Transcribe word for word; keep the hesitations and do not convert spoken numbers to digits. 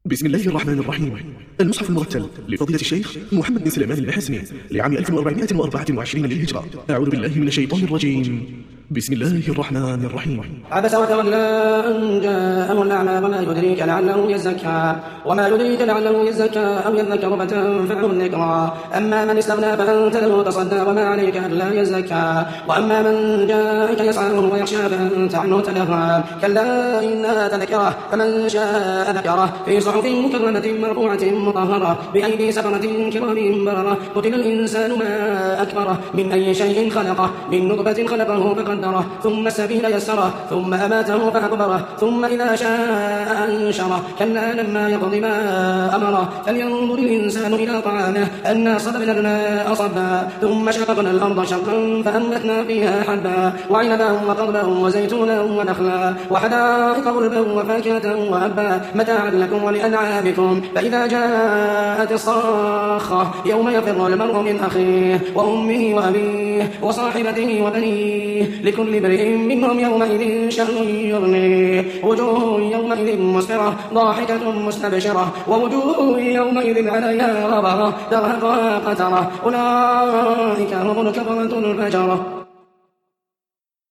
بسم الله الرحمن الرحيم. المصحف المرتل لفضيلة الشيخ محمد بن سليمان المحاسني لعام ألف وأربعمائة وأربعة وعشرين للهجرة. أعوذ بالله من الشيطان الرجيم. بسم الله الرحمن الرحيم. عبس وتولى أن جاءه الأعمى وما يدريك لعله يزكى وما يدريك لعله يزكى أو يذكر فتنفعه الذكرى. أما من استغنى فأنت له تصدى وما عليك ألا يزكى وأما من جاءك يسعى وهو يخشى فأنت عنه تلهى. كلا إنها تذكرة فمن شاء ذكره في صحف مكرمة مرفوعة مطهرة بأيدي سفرة كرام بررة. قتل الإنسان ما أكبره من أي شيء خلقه من نطفة خلقه فقدره ثم السبيل يسره ثم أماته فأقبره ثم إذا شاء أنشره. كلا لما يقض ما أمره فلينظر الإنسان إلى طعامه أنا صببنا الماء صبا ثم شققنا الأرض شقا فأنبتنا فيها حبا وعنبا وقضبا وزيتونا ونخلا وحدائق غلبا وفاكهة وأبا متاعا لكم ولأنعامكم. فإذا جاءت الصاخة يوم يفر المرء من أخيه وأمه وأبيه وصاحبته وبنيه لكل امرئ منهم يومئذ شأن يغنيه. وجوه يومئذ مسفرة ضاحكة مستبشرة ووجوه يومئذ عليها غبرة ترهقها قترة. أولئك هم الكفرة الفجرة.